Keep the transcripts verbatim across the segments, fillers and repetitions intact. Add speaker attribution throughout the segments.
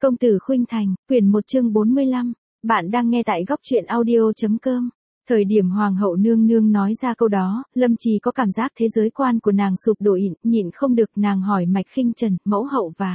Speaker 1: Công tử Khuynh Thành, quyển một chương bốn mươi lăm. Bạn đang nghe tại góc truyện audio.com. Thời điểm Hoàng hậu nương nương nói ra câu đó, Lâm Trì có cảm giác thế giới quan của nàng sụp đổ, nhịn, nhịn không được, nàng hỏi Mạch Khinh Trần, mẫu hậu và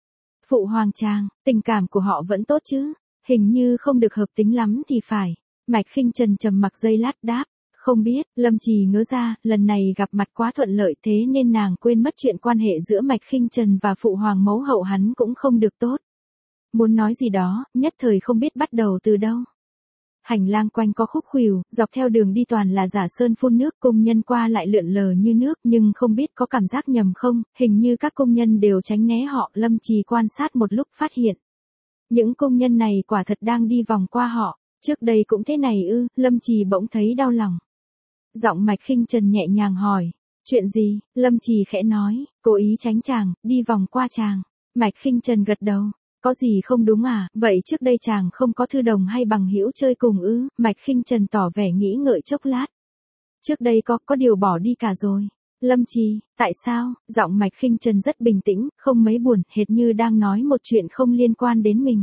Speaker 1: phụ hoàng chàng, tình cảm của họ vẫn tốt chứ? Hình như không được hợp tính lắm thì phải. Mạch Khinh Trần trầm mặc giây lát đáp, không biết. Lâm Trì ngớ ra, lần này gặp mặt quá thuận lợi thế nên nàng quên mất chuyện quan hệ giữa Mạch Khinh Trần và phụ hoàng mẫu hậu hắn cũng không được tốt. Muốn nói gì đó, nhất thời không biết bắt đầu từ đâu. Hành lang quanh có khúc khuỷu, dọc theo đường đi toàn là giả sơn phun nước, công nhân qua lại lượn lờ như nước, nhưng không biết có cảm giác nhầm không, hình như các công nhân đều tránh né họ. Lâm Trì quan sát một lúc phát hiện, những công nhân này quả thật đang đi vòng qua họ. Trước đây cũng thế này ư? Lâm Trì bỗng thấy đau lòng. Giọng Mạch Khinh Trần nhẹ nhàng hỏi, chuyện gì? Lâm Trì khẽ nói, cố ý tránh chàng, đi vòng qua chàng. Mạch Khinh Trần gật đầu. Có gì không đúng à? Vậy trước đây chàng không có thư đồng hay bằng hữu chơi cùng ư? Mạch Khinh Trần tỏ vẻ nghĩ ngợi chốc lát. Trước đây có, có điều bỏ đi cả rồi. Lâm Trì, tại sao? Giọng Mạch Khinh Trần rất bình tĩnh, không mấy buồn, hệt như đang nói một chuyện không liên quan đến mình.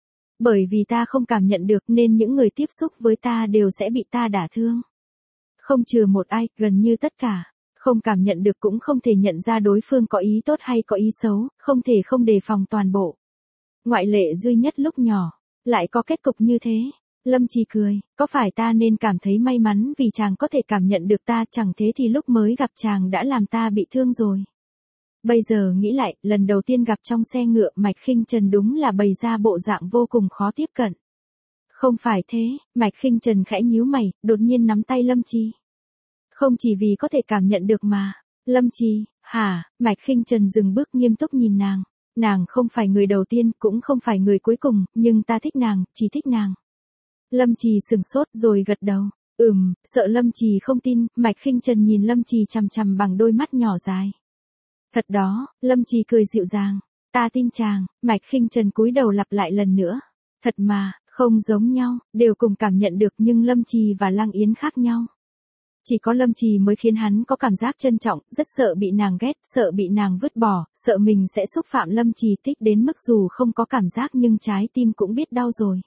Speaker 1: Bởi vì ta không cảm nhận được nên những người tiếp xúc với ta đều sẽ bị ta đả thương. Không trừ một ai, gần như tất cả. Không cảm nhận được cũng không thể nhận ra đối phương có ý tốt hay có ý xấu, không thể không đề phòng toàn bộ. Ngoại lệ duy nhất lúc nhỏ, lại có kết cục như thế. Lâm Trì cười, có phải ta nên cảm thấy may mắn vì chàng có thể cảm nhận được ta, chẳng thế thì lúc mới gặp chàng đã làm ta bị thương rồi. Bây giờ nghĩ lại, lần đầu tiên gặp trong xe ngựa, Mạch Khinh Trần đúng là bày ra bộ dạng vô cùng khó tiếp cận. Không phải thế, Mạch Khinh Trần khẽ nhíu mày, đột nhiên nắm tay Lâm Trì. Không chỉ vì có thể cảm nhận được mà. Lâm Trì, hả? Mạch Khinh Trần dừng bước nghiêm túc nhìn nàng. Nàng không phải người đầu tiên, cũng không phải người cuối cùng, nhưng ta thích nàng, chỉ thích nàng. Lâm Trì sừng sốt rồi gật đầu. Ừm, sợ Lâm Trì không tin, Mạch Khinh Trần nhìn Lâm Trì chằm chằm bằng đôi mắt nhỏ dài. Thật đó, Lâm Trì cười dịu dàng. Ta tin chàng. Mạch Khinh Trần cúi đầu lặp lại lần nữa. Thật mà, không giống nhau, đều cùng cảm nhận được nhưng Lâm Trì và Lăng Yến khác nhau. Chỉ có Lâm Trì mới khiến hắn có cảm giác trân trọng, rất sợ bị nàng ghét, sợ bị nàng vứt bỏ, sợ mình sẽ xúc phạm Lâm Trì tích đến mức dù không có cảm giác nhưng trái tim cũng biết đau rồi.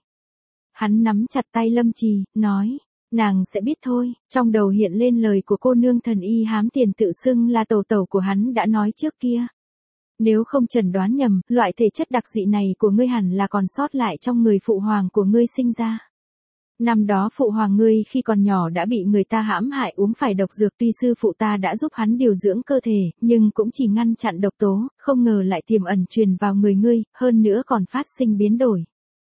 Speaker 1: Hắn nắm chặt tay Lâm Trì, nói, nàng sẽ biết thôi. Trong đầu hiện lên lời của cô nương thần y hám tiền tự xưng là tẩu tẩu của hắn đã nói trước kia. Nếu không chẩn đoán nhầm, loại thể chất đặc dị này của ngươi hẳn là còn sót lại trong người phụ hoàng của ngươi sinh ra. Năm đó phụ hoàng ngươi khi còn nhỏ đã bị người ta hãm hại uống phải độc dược, tuy sư phụ ta đã giúp hắn điều dưỡng cơ thể, nhưng cũng chỉ ngăn chặn độc tố, không ngờ lại tiềm ẩn truyền vào người ngươi, hơn nữa còn phát sinh biến đổi.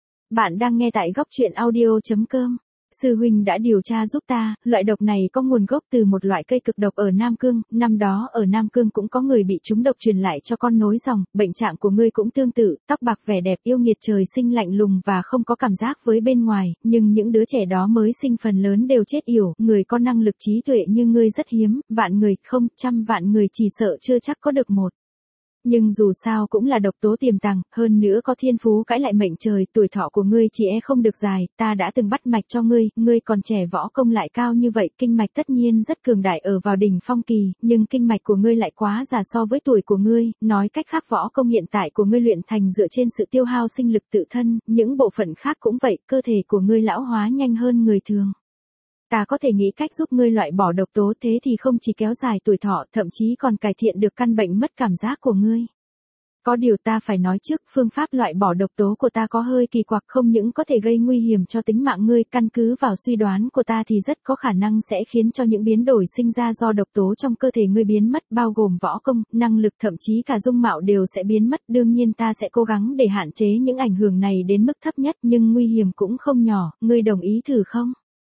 Speaker 1: Bạn đang nghe tại góc truyện audio.com. Sư huynh đã điều tra giúp ta, loại độc này có nguồn gốc từ một loại cây cực độc ở Nam Cương, năm đó ở Nam Cương cũng có người bị trúng độc truyền lại cho con nối dòng, bệnh trạng của ngươi cũng tương tự, tóc bạc vẻ đẹp yêu nghiệt, trời sinh lạnh lùng và không có cảm giác với bên ngoài, nhưng những đứa trẻ đó mới sinh phần lớn đều chết yểu, người có năng lực trí tuệ như ngươi rất hiếm, vạn người, không, trăm vạn người chỉ sợ chưa chắc có được một. Nhưng dù sao cũng là độc tố tiềm tàng, hơn nữa có thiên phú cãi lại mệnh trời, tuổi thọ của ngươi chỉ e không được dài, ta đã từng bắt mạch cho ngươi, ngươi còn trẻ võ công lại cao như vậy, kinh mạch tất nhiên rất cường đại ở vào đỉnh phong kỳ, nhưng kinh mạch của ngươi lại quá già so với tuổi của ngươi, nói cách khác võ công hiện tại của ngươi luyện thành dựa trên sự tiêu hao sinh lực tự thân, những bộ phận khác cũng vậy, cơ thể của ngươi lão hóa nhanh hơn người thường. Ta có thể nghĩ cách giúp ngươi loại bỏ độc tố, thế thì không chỉ kéo dài tuổi thọ, thậm chí còn cải thiện được căn bệnh mất cảm giác của ngươi. Có điều ta phải nói trước, phương pháp loại bỏ độc tố của ta có hơi kỳ quặc, không những có thể gây nguy hiểm cho tính mạng ngươi, căn cứ vào suy đoán của ta thì rất có khả năng sẽ khiến cho những biến đổi sinh ra do độc tố trong cơ thể ngươi biến mất, bao gồm võ công, năng lực, thậm chí cả dung mạo đều sẽ biến mất. Đương nhiên ta sẽ cố gắng để hạn chế những ảnh hưởng này đến mức thấp nhất, nhưng nguy hiểm cũng không nhỏ, ngươi đồng ý thử không?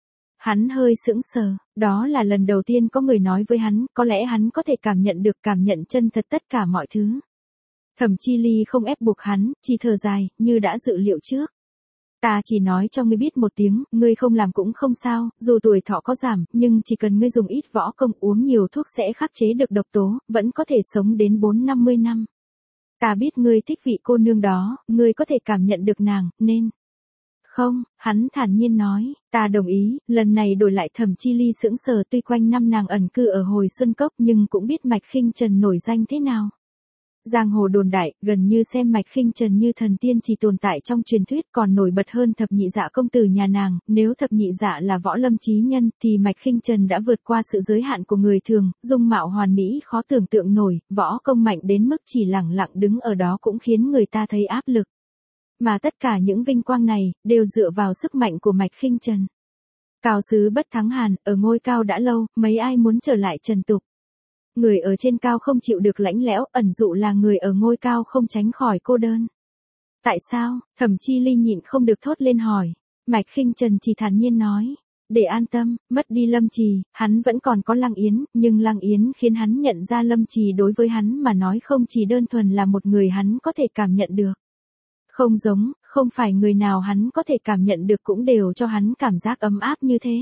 Speaker 1: Hắn hơi sững sờ, đó là lần đầu tiên có người nói với hắn, có lẽ hắn có thể cảm nhận được, cảm nhận chân thật tất cả mọi thứ. Thẩm Chi Ly không ép buộc hắn, chỉ thở dài, như đã dự liệu trước. Ta chỉ nói cho ngươi biết một tiếng, ngươi không làm cũng không sao, dù tuổi thọ có giảm, nhưng chỉ cần ngươi dùng ít võ công, uống nhiều thuốc sẽ khắc chế được độc tố, vẫn có thể sống đến bốn năm mươi năm. Ta biết ngươi thích vị cô nương đó, ngươi có thể cảm nhận được nàng, nên... Không, hắn thản nhiên nói, ta đồng ý. Lần này đổi lại Thẩm Chi Ly sững sờ, tuy quanh năm nàng ẩn cư ở Hồi Xuân Cốc nhưng cũng biết Mạch Khinh Trần nổi danh thế nào. Giang hồ đồn đại, gần như xem Mạch Khinh Trần như thần tiên chỉ tồn tại trong truyền thuyết, còn nổi bật hơn thập nhị dạ công tử nhà nàng, nếu thập nhị dạ là võ lâm chí nhân, thì Mạch Khinh Trần đã vượt qua sự giới hạn của người thường, dung mạo hoàn mỹ khó tưởng tượng nổi, võ công mạnh đến mức chỉ lẳng lặng đứng ở đó cũng khiến người ta thấy áp lực. Mà tất cả những vinh quang này, đều dựa vào sức mạnh của Mạch Khinh Trần. Cao sứ bất thắng hàn, ở ngôi cao đã lâu, mấy ai muốn trở lại trần tục. Người ở trên cao không chịu được lãnh lẽo, ẩn dụ là người ở ngôi cao không tránh khỏi cô đơn. Tại sao? Thẩm Chi Ly nhịn không được thốt lên hỏi. Mạch Khinh Trần chỉ thản nhiên nói. Để an tâm, mất đi Lâm Trì, hắn vẫn còn có Lăng Yến, nhưng Lăng Yến khiến hắn nhận ra Lâm Trì đối với hắn mà nói không chỉ đơn thuần là một người hắn có thể cảm nhận được. Không giống, không phải người nào hắn có thể cảm nhận được cũng đều cho hắn cảm giác ấm áp như thế.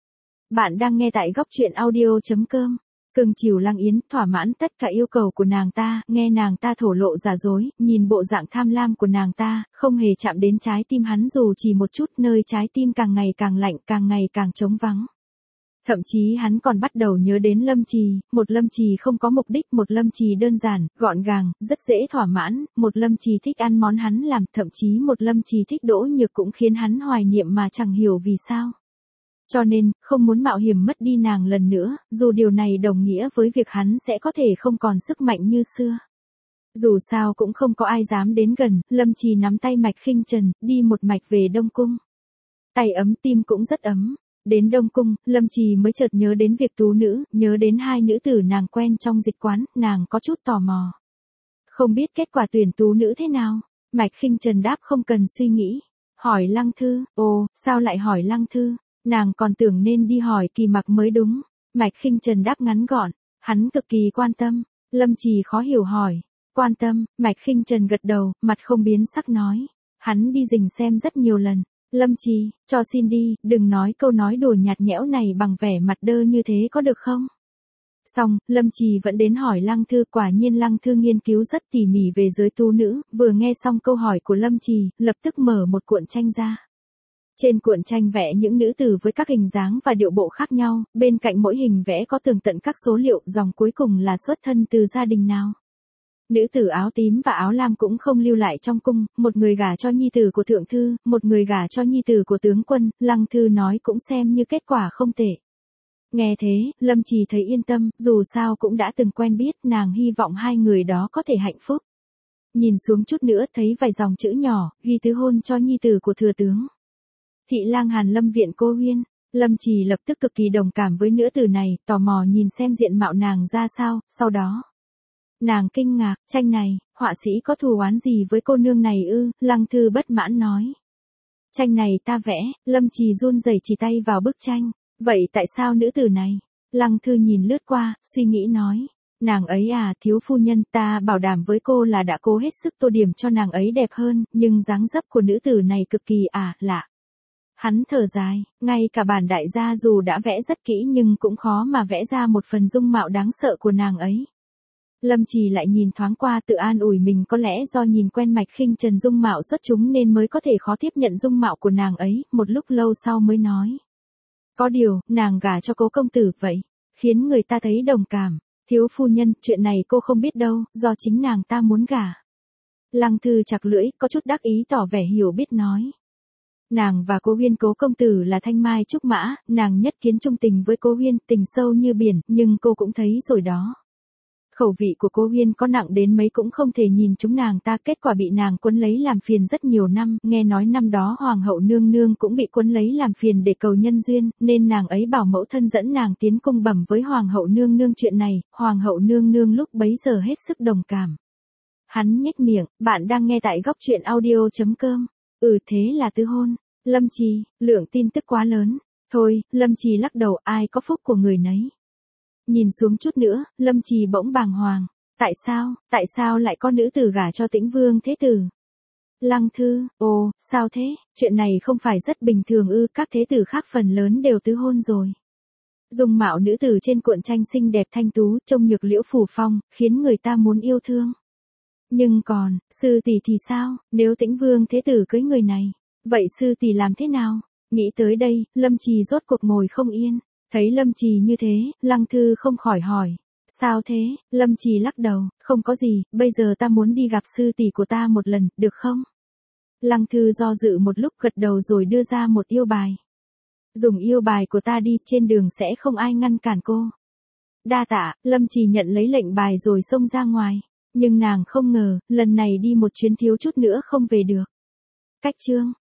Speaker 1: Bạn đang nghe tại góc truyện audio chấm com. Cưng chiều Lăng Yến, thỏa mãn tất cả yêu cầu của nàng ta, nghe nàng ta thổ lộ giả dối, nhìn bộ dạng tham lam của nàng ta, không hề chạm đến trái tim hắn dù chỉ một chút, nơi trái tim càng ngày càng lạnh, càng ngày càng trống vắng. Thậm chí hắn còn bắt đầu nhớ đến Lâm Trì, một Lâm Trì không có mục đích, một Lâm Trì đơn giản, gọn gàng, rất dễ thỏa mãn, một Lâm Trì thích ăn món hắn làm, thậm chí một Lâm Trì thích Đỗ Nhược cũng khiến hắn hoài niệm mà chẳng hiểu vì sao. Cho nên, không muốn mạo hiểm mất đi nàng lần nữa, dù điều này đồng nghĩa với việc hắn sẽ có thể không còn sức mạnh như xưa. Dù sao cũng không có ai dám đến gần, Lâm Trì nắm tay Mạch Khinh Trần, đi một mạch về Đông Cung. Tay ấm tim cũng rất ấm. Đến Đông Cung, Lâm Trì mới chợt nhớ đến việc tú nữ, nhớ đến hai nữ tử nàng quen trong dịch quán, nàng có chút tò mò. Không biết kết quả tuyển tú nữ thế nào? Mạch Khinh Trần đáp không cần suy nghĩ. Hỏi Lăng Thư, ồ, sao lại hỏi Lăng Thư? Nàng còn tưởng nên đi hỏi Kỳ Mặc mới đúng. Mạch Khinh Trần đáp ngắn gọn, hắn cực kỳ quan tâm. Lâm Trì khó hiểu hỏi, quan tâm, Mạch Khinh Trần gật đầu, mặt không biến sắc nói. Hắn đi rình xem rất nhiều lần. Lâm Trì, cho xin đi, đừng nói câu nói đùa nhạt nhẽo này bằng vẻ mặt đơ như thế có được không? Xong, Lâm Trì vẫn đến hỏi Lăng Thư, quả nhiên Lăng Thư nghiên cứu rất tỉ mỉ về giới tú nữ, vừa nghe xong câu hỏi của Lâm Trì, lập tức mở một cuộn tranh ra. Trên cuộn tranh vẽ những nữ tử với các hình dáng và điệu bộ khác nhau, bên cạnh mỗi hình vẽ có tường tận các số liệu, dòng cuối cùng là xuất thân từ gia đình nào. Nữ tử áo tím và áo lam cũng không lưu lại trong cung, một người gả cho nhi tử của thượng thư, một người gả cho nhi tử của tướng quân, Lăng Thư nói cũng xem như kết quả không tệ. Nghe thế, Lâm Trì thấy yên tâm, dù sao cũng đã từng quen biết, nàng hy vọng hai người đó có thể hạnh phúc. Nhìn xuống chút nữa thấy vài dòng chữ nhỏ, ghi tứ hôn cho nhi tử của thừa tướng. Thị lang Hàn Lâm viện Cô Huyên. Lâm Trì lập tức cực kỳ đồng cảm với nữ tử này, tò mò nhìn xem diện mạo nàng ra sao, sau đó. Nàng kinh ngạc, tranh này, họa sĩ có thù oán gì với cô nương này ư? Lăng Thư bất mãn nói. Tranh này ta vẽ, Lâm Trì run rẩy chỉ tay vào bức tranh. Vậy tại sao nữ tử này? Lăng Thư nhìn lướt qua, suy nghĩ nói. Nàng ấy à, thiếu phu nhân, ta bảo đảm với cô là đã cố hết sức tô điểm cho nàng ấy đẹp hơn, nhưng dáng dấp của nữ tử này cực kỳ à, lạ. Hắn thở dài, ngay cả bản đại gia dù đã vẽ rất kỹ nhưng cũng khó mà vẽ ra một phần dung mạo đáng sợ của nàng ấy. Lâm Trì lại nhìn thoáng qua tự an ủi mình có lẽ do nhìn quen Mạch Khinh Trần dung mạo xuất chúng nên mới có thể khó tiếp nhận dung mạo của nàng ấy, một lúc lâu sau mới nói. Có điều, nàng gả cho Cố công tử vậy, khiến người ta thấy đồng cảm. Thiếu phu nhân, chuyện này cô không biết đâu, do chính nàng ta muốn gả. Lăng Thư chặt lưỡi, có chút đắc ý tỏ vẻ hiểu biết nói. Nàng và Cố Huyên Cố công tử là thanh mai trúc mã, nàng nhất kiến trung tình với Cố Huyên, tình sâu như biển, nhưng cô cũng thấy rồi đó. Khẩu vị của Cố Huyên có nặng đến mấy cũng không thể nhìn chúng nàng ta, kết quả bị nàng quấn lấy làm phiền rất nhiều năm, nghe nói năm đó Hoàng hậu nương nương cũng bị quấn lấy làm phiền để cầu nhân duyên, nên nàng ấy bảo mẫu thân dẫn nàng tiến cung bẩm với Hoàng hậu nương nương chuyện này, Hoàng hậu nương nương lúc bấy giờ hết sức đồng cảm. Hắn nhếch miệng, bạn đang nghe tại góc truyện audio chấm com. Ừ thế là tứ hôn. Lâm Trì, lượng tin tức quá lớn. Thôi, Lâm Trì lắc đầu, ai có phúc của người nấy. Nhìn xuống chút nữa, Lâm Trì bỗng bàng hoàng. Tại sao, tại sao lại có nữ tử gả cho Tĩnh Vương thế tử? Lăng Thư, ồ, sao thế, chuyện này không phải rất bình thường ư, các thế tử khác phần lớn đều tứ hôn rồi. Dung mạo nữ tử trên cuộn tranh xinh đẹp thanh tú, trông nhược liễu phủ phong, khiến người ta muốn yêu thương. Nhưng còn, sư tỷ thì sao, nếu Tĩnh Vương thế tử cưới người này, vậy sư tỷ làm thế nào? Nghĩ tới đây, Lâm Trì rốt cuộc ngồi không yên. Thấy Lâm Trì như thế, Lăng Thư không khỏi hỏi. Sao thế, Lâm Trì lắc đầu, không có gì, bây giờ ta muốn đi gặp sư tỷ của ta một lần, được không? Lăng Thư do dự một lúc gật đầu rồi đưa ra một yêu bài. Dùng yêu bài của ta đi, trên đường sẽ không ai ngăn cản cô. Đa tạ, Lâm Trì nhận lấy lệnh bài rồi xông ra ngoài. Nhưng nàng không ngờ, lần này đi một chuyến thiếu chút nữa không về được. Cách chương